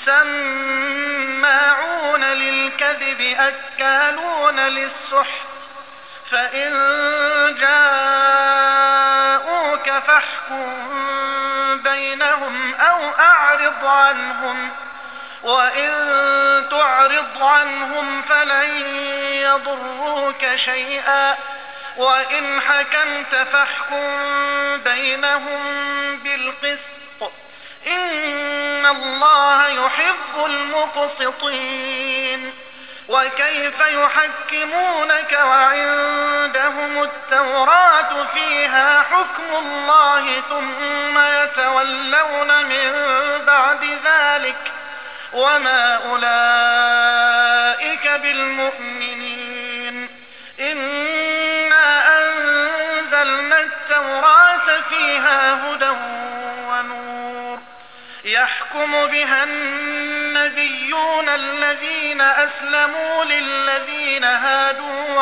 سماعون للكذب أكالون للسحت فإن جاءوك فاحكم بينهم أو أعرض عنهم وإن تعرض عنهم فلن يضروك شيئا وإن حكمت فاحكم بينهم بالقسط إن الله يحب المقسطين. وكيف يحكمونك وعندهم التوراة فيها حكم الله ثم يتولون من بعد ذلك وما أولئك بالمؤمنين. إنا أنزلنا التوراة فيها هدى ونور يحكم بها النبيون الذين أسلموا للذين هادوا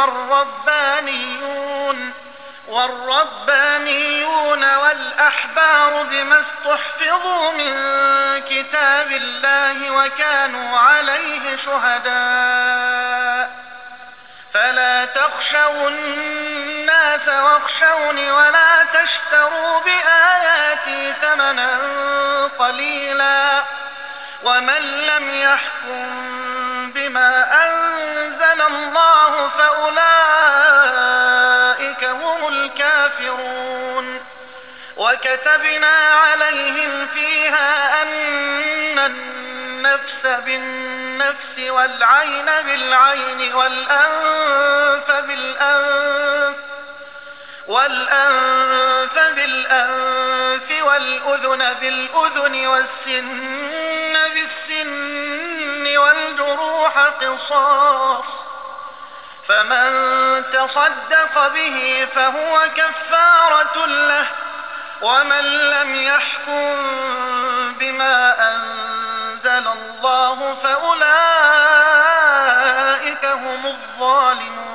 والربانيون والأحبار بما استحفظوا من كتاب الله وكانوا عليه شهداء فلا تخشوا الناس واخشوني ولا تشتروا بآياتي ثمنا قليلا ومن لم يحكم بما أنزل الله فأولئك هم الكافرون. وكتبنا عليهم فيها أن النفس بالنفس والعين بالعين والأنف بالأنف والأذن بالأذن والسن بالسن والجروح قصاص فمن تصدق به فهو كفارة له ومن لم يحكم بما أنزل الله فأولئك هم الظالمون.